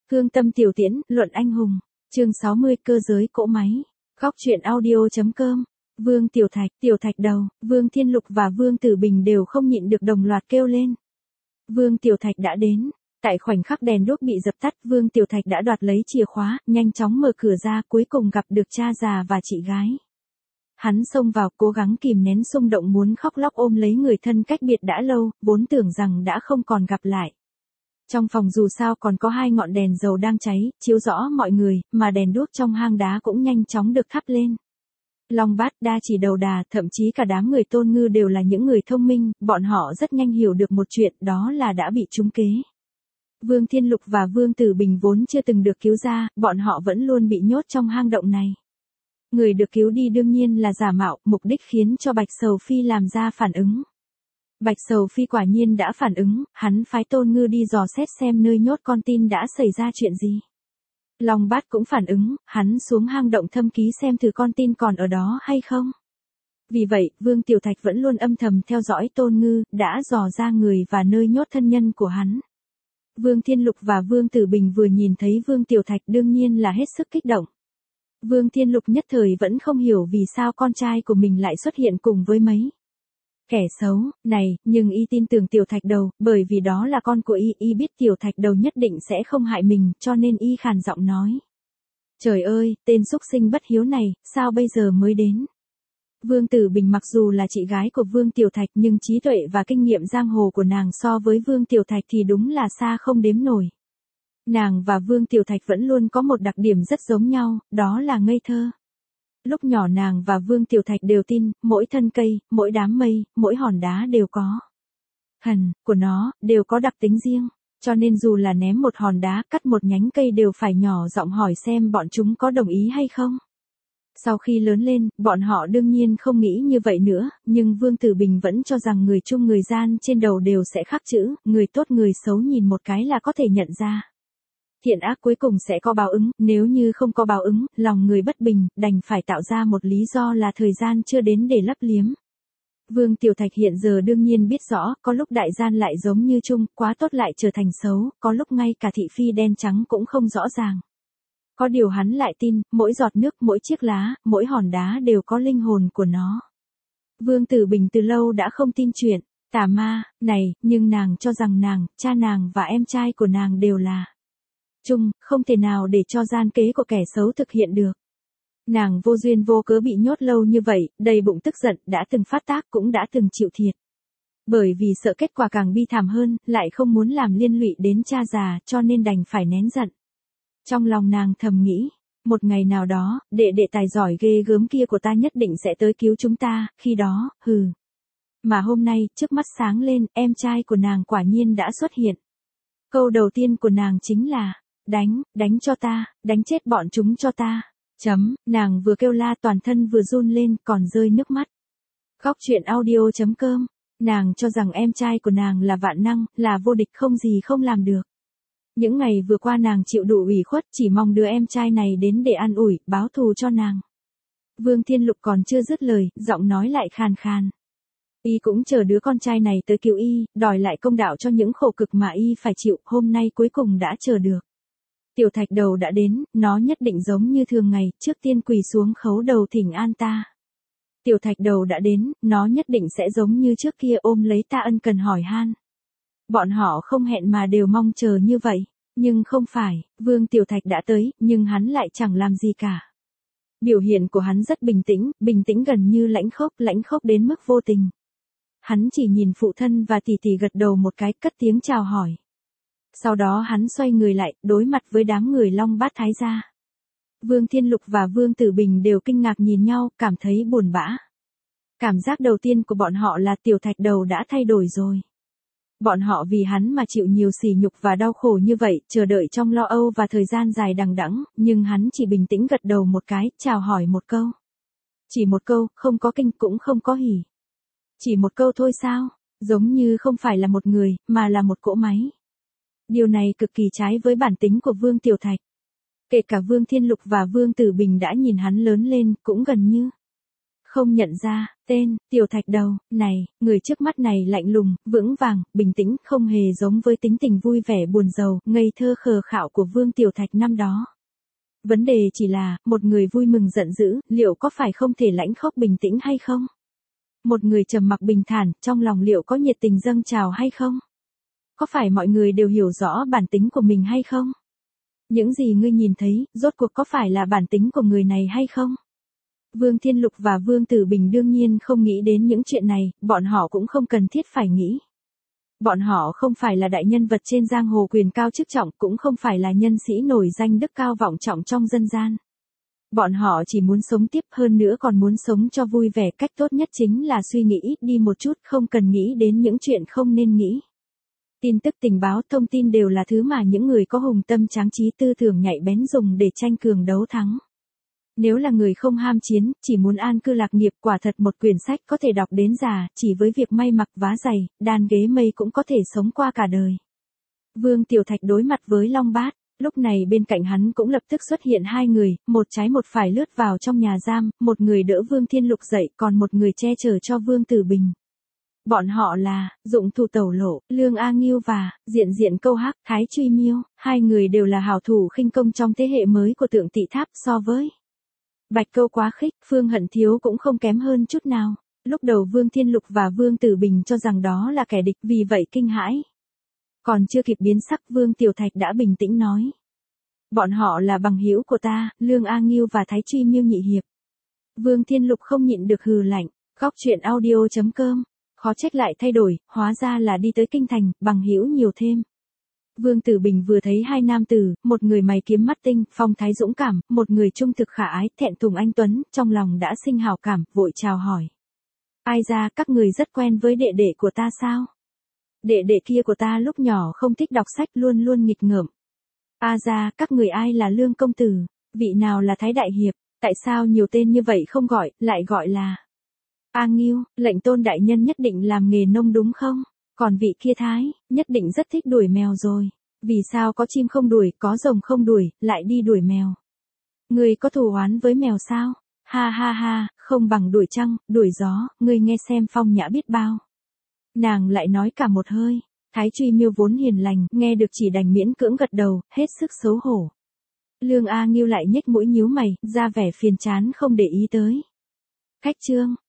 Hương tâm tiểu tiễn, luận anh hùng. Chương 60 cơ giới cỗ máy. Góc truyện audio.com. Vương Tiểu Thạch đầu, Vương Thiên Lục và Vương Tử Bình đều không nhịn được đồng loạt kêu lên. Vương Tiểu Thạch đã đến. Tại khoảnh khắc đèn đuốc bị dập tắt, Vương Tiểu Thạch đã đoạt lấy chìa khóa, nhanh chóng mở cửa ra, cuối cùng gặp được cha già và chị gái. Hắn xông vào, cố gắng kìm nén xung động muốn khóc lóc ôm lấy người thân cách biệt đã lâu, vốn tưởng rằng đã không còn gặp lại. Trong phòng dù sao còn có 2 ngọn đèn dầu đang cháy, chiếu rõ mọi người, mà đèn đuốc trong hang đá cũng nhanh chóng được thắp lên. Long Bát, Đa Chỉ, Đầu Đà, thậm chí cả đám người Tôn Ngư đều là những người thông minh, bọn họ rất nhanh hiểu được một chuyện, đó là đã bị trúng kế. Vương Thiên Lục và Vương Tử Bình vốn chưa từng được cứu ra, bọn họ vẫn luôn bị nhốt trong hang động này. Người được cứu đi đương nhiên là giả mạo, mục đích khiến cho Bạch Sầu Phi làm ra phản ứng. Bạch Sầu Phi quả nhiên đã phản ứng, hắn phái Tôn Ngư đi dò xét xem nơi nhốt con tin đã xảy ra chuyện gì. Long Bát cũng phản ứng, hắn xuống hang động thâm ký xem thử con tin còn ở đó hay không. Vì vậy, Vương Tiểu Thạch vẫn luôn âm thầm theo dõi Tôn Ngư, đã dò ra người và nơi nhốt thân nhân của hắn. Vương Thiên Lục và Vương Tử Bình vừa nhìn thấy Vương Tiểu Thạch đương nhiên là hết sức kích động. Vương Thiên Lục nhất thời vẫn không hiểu vì sao con trai của mình lại xuất hiện cùng với mấy kẻ xấu này, nhưng y tin tưởng Tiểu Thạch đầu, bởi vì đó là con của y biết Tiểu Thạch đầu nhất định sẽ không hại mình, cho nên y khàn giọng nói. Trời ơi, tên xúc sinh bất hiếu này, sao bây giờ mới đến? Vương Tử Bình mặc dù là chị gái của Vương Tiểu Thạch nhưng trí tuệ và kinh nghiệm giang hồ của nàng so với Vương Tiểu Thạch thì đúng là xa không đếm nổi. Nàng và Vương Tiểu Thạch vẫn luôn có một đặc điểm rất giống nhau, đó là ngây thơ. Lúc nhỏ nàng và Vương Tiểu Thạch đều tin, mỗi thân cây, mỗi đám mây, mỗi hòn đá đều có hằn của nó, đều có đặc tính riêng. Cho nên dù là ném một hòn đá, cắt một nhánh cây đều phải nhỏ giọng hỏi xem bọn chúng có đồng ý hay không. Sau khi lớn lên, bọn họ đương nhiên không nghĩ như vậy nữa, nhưng Vương Tử Bình vẫn cho rằng người chung người gian trên đầu đều sẽ khắc chữ, người tốt người xấu nhìn một cái là có thể nhận ra. Thiện ác cuối cùng sẽ có báo ứng, nếu như không có báo ứng, lòng người bất bình, đành phải tạo ra một lý do là thời gian chưa đến để lấp liếm. Vương Tiểu Thạch hiện giờ đương nhiên biết rõ, có lúc đại gian lại giống như chung, quá tốt lại trở thành xấu, có lúc ngay cả thị phi đen trắng cũng không rõ ràng. Có điều hắn lại tin, mỗi giọt nước, mỗi chiếc lá, mỗi hòn đá đều có linh hồn của nó. Vương Tử Bình từ lâu đã không tin chuyện tà ma này, nhưng nàng cho rằng nàng, cha nàng và em trai của nàng đều là chung, không thể nào để cho gian kế của kẻ xấu thực hiện được. Nàng vô duyên vô cớ bị nhốt lâu như vậy, đầy bụng tức giận, đã từng phát tác cũng đã từng chịu thiệt. Bởi vì sợ kết quả càng bi thảm hơn, lại không muốn làm liên lụy đến cha già, cho nên đành phải nén giận. Trong lòng nàng thầm nghĩ, một ngày nào đó, đệ tài giỏi ghê gớm kia của ta nhất định sẽ tới cứu chúng ta, khi đó, hừ. Mà hôm nay, trước mắt sáng lên, em trai của nàng quả nhiên đã xuất hiện. Câu đầu tiên của nàng chính là, đánh cho ta, đánh chết bọn chúng cho ta. Nàng vừa kêu la toàn thân vừa run lên, còn rơi nước mắt. Góc truyện audio.com, nàng cho rằng em trai của nàng là vạn năng, là vô địch không gì không làm được. Những ngày vừa qua nàng chịu đủ ủy khuất, chỉ mong đứa em trai này đến để an ủi, báo thù cho nàng. Vương Thiên Lục còn chưa dứt lời, giọng nói lại khàn khàn. Y cũng chờ đứa con trai này tới cứu y, đòi lại công đạo cho những khổ cực mà y phải chịu, hôm nay cuối cùng đã chờ được. Tiểu Thạch đầu đã đến, nó nhất định giống như thường ngày, trước tiên quỳ xuống khấu đầu thỉnh an ta. Tiểu Thạch đầu đã đến, nó nhất định sẽ giống như trước kia ôm lấy ta ân cần hỏi han. Bọn họ không hẹn mà đều mong chờ như vậy, nhưng không phải, Vương Tiểu Thạch đã tới, nhưng hắn lại chẳng làm gì cả. Biểu hiện của hắn rất bình tĩnh gần như lãnh khốc đến mức vô tình. Hắn chỉ nhìn phụ thân và tỷ tỷ gật đầu một cái, cất tiếng chào hỏi. Sau đó hắn xoay người lại, đối mặt với đám người Long Bát Thái gia. Vương Thiên Lục và Vương Tử Bình đều kinh ngạc nhìn nhau, cảm thấy buồn bã. Cảm giác đầu tiên của bọn họ là Tiểu Thạch đầu đã thay đổi rồi. Bọn họ vì hắn mà chịu nhiều sỉ nhục và đau khổ như vậy, chờ đợi trong lo âu và thời gian dài đằng đẵng, nhưng hắn chỉ bình tĩnh gật đầu một cái, chào hỏi một câu. Chỉ một câu, không có kinh cũng không có hỉ. Chỉ một câu thôi sao, giống như không phải là một người, mà là một cỗ máy. Điều này cực kỳ trái với bản tính của Vương Tiểu Thạch. Kể cả Vương Thiên Lục và Vương Tử Bình đã nhìn hắn lớn lên, cũng gần như Không nhận ra, tên, Tiểu Thạch đầu, này, người trước mắt này lạnh lùng, vững vàng, bình tĩnh, không hề giống với tính tình vui vẻ buồn rầu, ngây thơ khờ khạo của Vương Tiểu Thạch năm đó. Vấn đề chỉ là, một người vui mừng giận dữ, liệu có phải không thể lãnh khốc bình tĩnh hay không? Một người trầm mặc bình thản, trong lòng liệu có nhiệt tình dâng trào hay không? Có phải mọi người đều hiểu rõ bản tính của mình hay không? Những gì ngươi nhìn thấy, rốt cuộc có phải là bản tính của người này hay không? Vương Thiên Lục và Vương Tử Bình đương nhiên không nghĩ đến những chuyện này, bọn họ cũng không cần thiết phải nghĩ. Bọn họ không phải là đại nhân vật trên giang hồ quyền cao chức trọng, cũng không phải là nhân sĩ nổi danh đức cao vọng trọng trong dân gian. Bọn họ chỉ muốn sống tiếp, hơn nữa còn muốn sống cho vui vẻ, cách tốt nhất chính là suy nghĩ ít đi một chút, không cần nghĩ đến những chuyện không nên nghĩ. Tin tức tình báo thông tin đều là thứ mà những người có hùng tâm tráng trí tư tưởng nhạy bén dùng để tranh cường đấu thắng. Nếu là người không ham chiến, chỉ muốn an cư lạc nghiệp, quả thật một quyển sách có thể đọc đến già, chỉ với việc may mặc vá giày, đan ghế mây cũng có thể sống qua cả đời. Vương Tiểu Thạch đối mặt với Long Bát, lúc này bên cạnh hắn cũng lập tức xuất hiện hai người, một trái một phải lướt vào trong nhà giam, một người đỡ Vương Thiên Lục dậy, còn một người che chở cho Vương Tử Bình. Bọn họ là, Dụng Thủ Tẩu Lộ, Lương A Nghiêu và, Diện Diện Câu Hắc, Thái Truy Miêu, hai người đều là hảo thủ khinh công trong thế hệ mới của Tượng Tị Tháp, so với Bạch Câu Quá Khích, Phương Hận Thiếu cũng không kém hơn chút nào. Lúc đầu Vương Thiên Lục và Vương Tử Bình cho rằng đó là kẻ địch, vì vậy kinh hãi. Còn chưa kịp biến sắc, Vương Tiểu Thạch đã bình tĩnh nói. Bọn họ là bằng hữu của ta, Lương A Nghiêu và Thái Truy Miêu nhị hiệp. Vương Thiên Lục không nhịn được hừ lạnh. Góc truyện audio.com. Khó trách lại thay đổi, hóa ra là đi tới kinh thành, bằng hữu nhiều thêm. Vương Tử Bình vừa thấy hai nam tử, một người mày kiếm mắt tinh, phong thái dũng cảm, một người trung thực khả ái, thẹn thùng anh tuấn, trong lòng đã sinh hảo cảm, vội chào hỏi. Ai ra, các người rất quen với đệ đệ của ta sao? Đệ đệ kia của ta lúc nhỏ không thích đọc sách, luôn luôn nghịch ngợm. A ra, các người ai là Lương công tử? Vị nào là Thái đại hiệp? Tại sao nhiều tên như vậy không gọi, lại gọi là A Nghiêu, lệnh Tôn đại nhân nhất định làm nghề nông đúng không? Còn vị kia Thái, nhất định rất thích đuổi mèo rồi. Vì sao có chim không đuổi, có rồng không đuổi, lại đi đuổi mèo? Ngươi có thù oán với mèo sao? Ha ha ha, không bằng đuổi trăng, đuổi gió, ngươi nghe xem phong nhã biết bao. Nàng lại nói cả một hơi. Thái Truy Miêu vốn hiền lành, nghe được chỉ đành miễn cưỡng gật đầu, hết sức xấu hổ. Lương A Nghiêu lại nhếch mũi nhíu mày, ra vẻ phiền chán không để ý tới. Khách trương,